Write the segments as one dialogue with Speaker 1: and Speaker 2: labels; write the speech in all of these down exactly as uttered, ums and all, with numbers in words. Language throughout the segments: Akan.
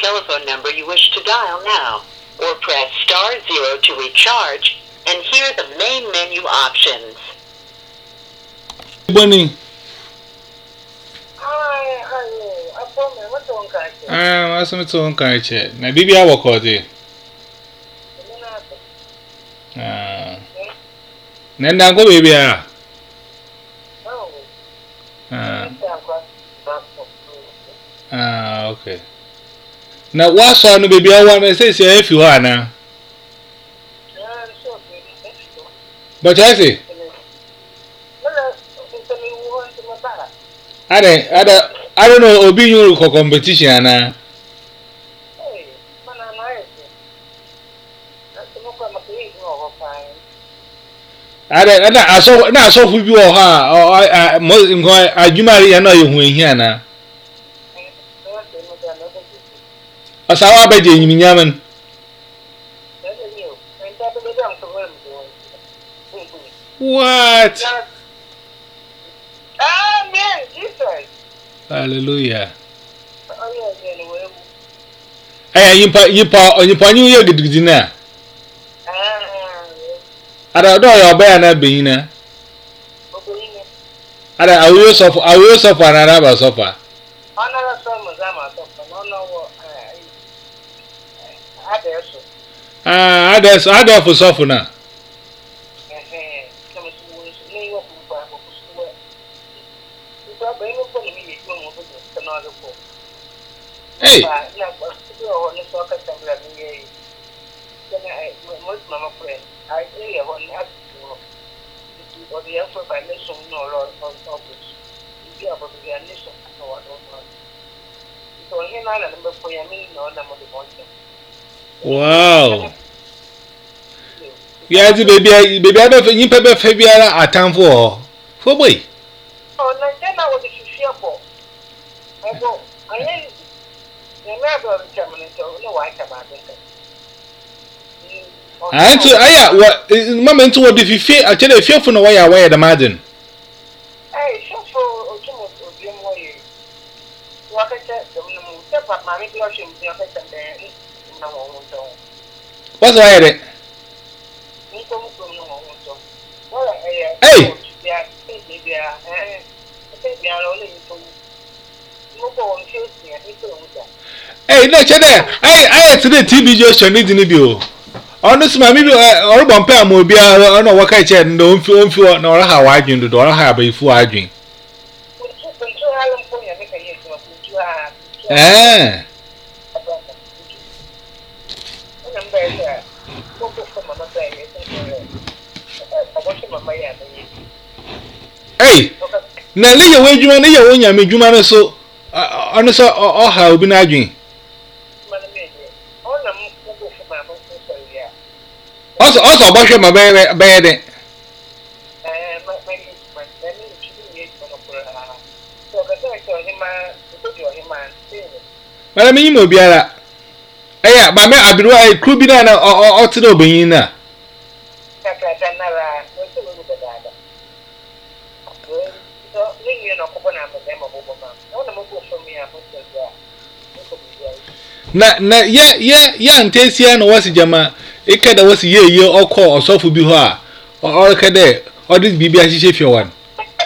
Speaker 1: telephone number you wish to dial now, or press star zero to recharge and hear the main menu options.
Speaker 2: Bunny.
Speaker 3: Hi, hello. I told me what you want to say.
Speaker 2: Ah, what's my tongue catcher? Na Bibi, I walk out there. Ah, Nenda go baby. Ah, ah, okay. Now, what's on the baby? I want to say, if you are now. But I say, I don't, I don't, I don't know. Obi you for competition now. I don't, I don't. I saw, now I saw who you are. Or I, I, most in going. I you marry. I know you who in here now. I saw our baby in Yaman. What?
Speaker 3: Amen, Jesus.
Speaker 2: Hallelujah.
Speaker 3: Oh, yeah, yeah,
Speaker 2: Hey, you pa, you pa, you pa, you you get dinner. I don't know your bear na be na. I don't. I will suffer. I will suffer and I will suffer.
Speaker 3: Another son was I'm out of no, no, I dare so.
Speaker 2: Ah, I don't. I don't for suffer now. Hey.
Speaker 3: I say a one act or the effort by nation no law on office. You have a nation or I don't know. So here now a number for your meaning or number the mountain.
Speaker 2: Wow. Yeah, the baby, baby, I don't think you February at time for for boy.
Speaker 3: Oh, no, then I was a fearful. I go, I ain't never determined to know why I come out.
Speaker 2: I to aya what moment what if you fear I tell you fear for no way away the margin.
Speaker 3: Hey, so for Ojumo to be more you. What I said, the moon, step up my regulation, the effect and then no one.
Speaker 2: What's why it? Hey! Hey, no, Chede, I I to the T V just need to be. Honestly, my maybe or bumper will be a no work I said, no film for nor how I drink the door have before I drink. Eh. Hey, now lay away, you and your own yammy, you man, so honestly, or how been arguing. Also, also, about my bed. But I mean, you be a. Eh, but me, I be right, could be done or to the being in. Na na yeah yeah yeah ntesi na wasi jama e kada wasi ye ye okọ osofu bi ho a o kada o dis bibi a hihye fi wan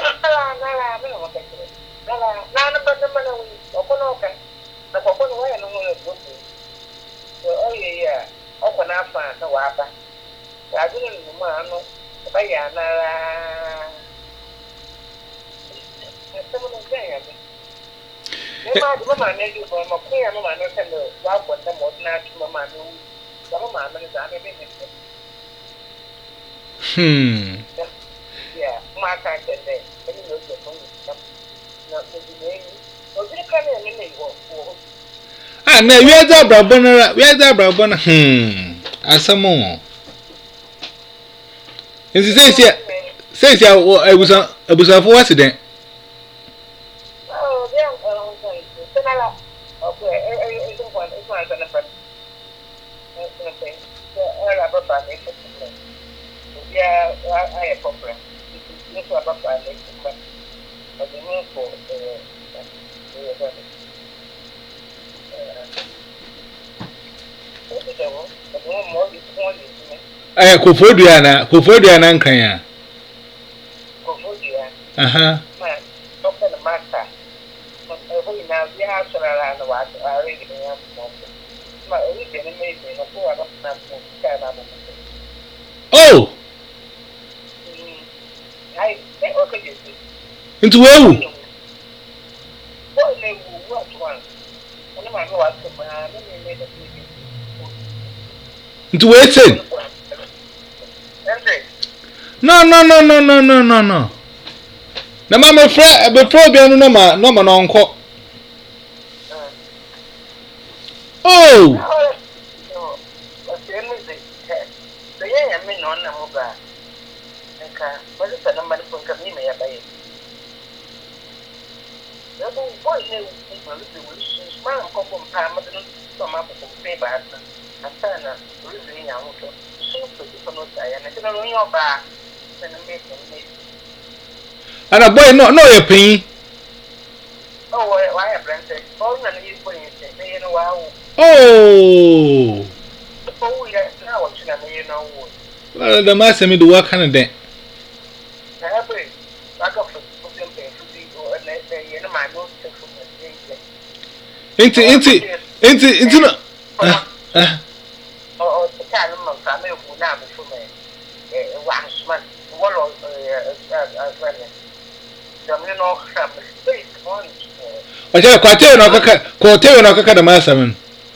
Speaker 3: Mama, maybe for my queer mamma, no tender, what was the most natural mamma, some mamma is a baby.
Speaker 2: Hmm.
Speaker 3: Yeah, my time said that. Let me look at the not to be name. Was it coming in the
Speaker 2: Ah, no, we are the Brabona, we are the Brabona. Hmm. As some more. And she says, yeah, says, yeah, I was a was a for accident.
Speaker 3: Oh, yeah, okay, it's one, it's not going to put nothing. I have a family. Yeah, I have a problem. It's not a family, but the move for more is one is
Speaker 2: Eh, Kofoduana, Kofoduana Nkanya.
Speaker 3: Kofodia.
Speaker 2: Aha.
Speaker 3: My doctor the master. Who now we have around the water. I really am. My original amazing. No, I don't know. Kind of.
Speaker 2: Oh.
Speaker 3: I think okay, you see.
Speaker 2: Into where?
Speaker 3: What they what one? One of my was to my made a
Speaker 2: Into where say? No, no, no, no, no, no, no, no. Na mama friend before be no ma no ma no nko. Oh. And a boy no no you pay.
Speaker 3: Oh, why a brand? Oh, no, you put it. Wow.
Speaker 2: Oh.
Speaker 3: Oh, yeah, now what you know.
Speaker 2: Well, the master me do work kind of day.
Speaker 3: I got for something to be or let my most
Speaker 2: Into into into into no.
Speaker 3: Oh, the kind of family who now before me. One month, one or a
Speaker 2: I tell you, quarter no kaka, quarter no kaka the master man.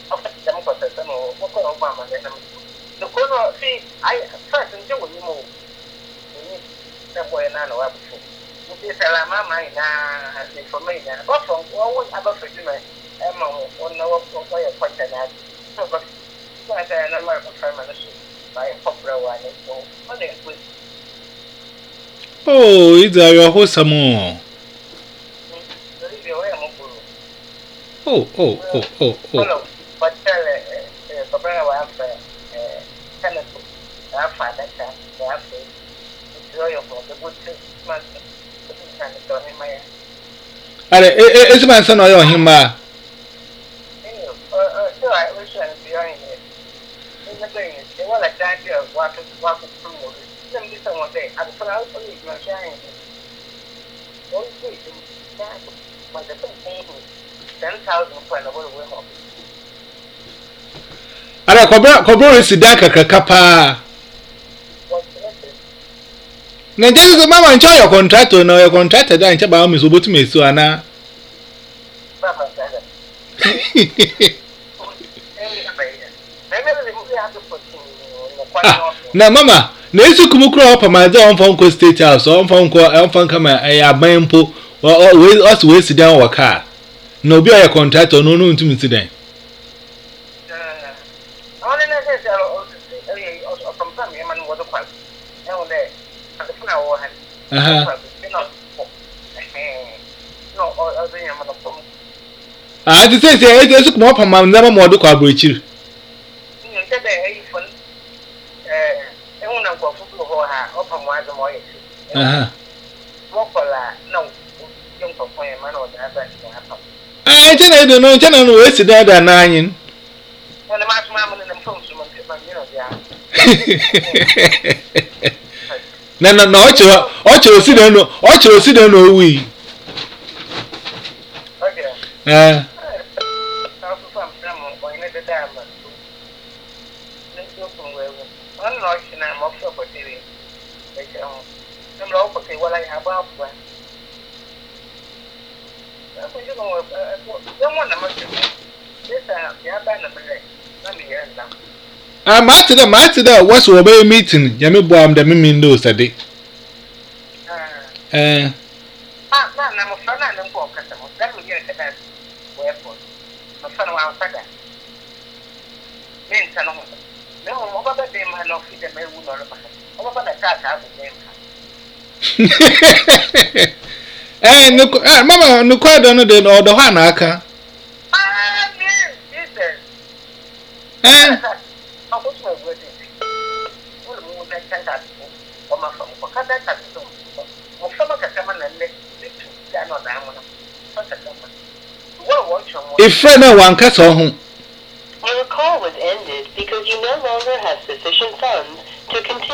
Speaker 3: The corner, see, I first and do you move. That boy and I know before. You say, I'm my now, for me, but from always about for you, Emma, or no way of point and that. But I say, I'm not a feminist by a popular one.
Speaker 2: Oh, it's a your host some more. Oh, oh, oh, oh, oh.
Speaker 3: But tell a Papa, I have a tenant. I have father, I have to enjoy the good month.
Speaker 2: It's my son or your him.
Speaker 3: So I wish I was behind it. In the thing is, they were like that here, walking, walking through. Let me someone say, I'm for out for you, you're shining. Don't see that. But the thing is, ten thousand for another way home.
Speaker 2: And I cobra cobra is Sidaka Kapa. Nanjali is a mama and your contractor, no, your contractor, then Chabam is about to me, so Anna. Now, Mamma, Nancy Kumukro up my own phone state house, or phone call, and phone come a bampo, or us way sit down or car. No, be a contractor, no, no, to me today. I just say, I just come up and my never more to collaborate you. Uh I don't know, Channel West there than nine. No, no, no, Ocho, Ocho, sit down, Ocho, sit down, no, we. Uh, I'm at the matter. What's your baby meeting? Yammy bomb the mimmy knows a day. Eh,
Speaker 3: I'm a fan and a book. That will get that weapon. My son, our father. Then, no, over the day, my love, the man will not over the cat have the name.
Speaker 2: eh, no, Mamma, no, quite don't know the Hanaka.
Speaker 3: Ah, yes, yes,
Speaker 2: Eh,
Speaker 3: I was my wedding. What a move that can't have or my phone for cut that. Or some of the common and let it stand on that one. What a woman. What a watch on
Speaker 2: if friend one castle home.
Speaker 3: I recall
Speaker 1: was ended because you no longer have sufficient funds to continue.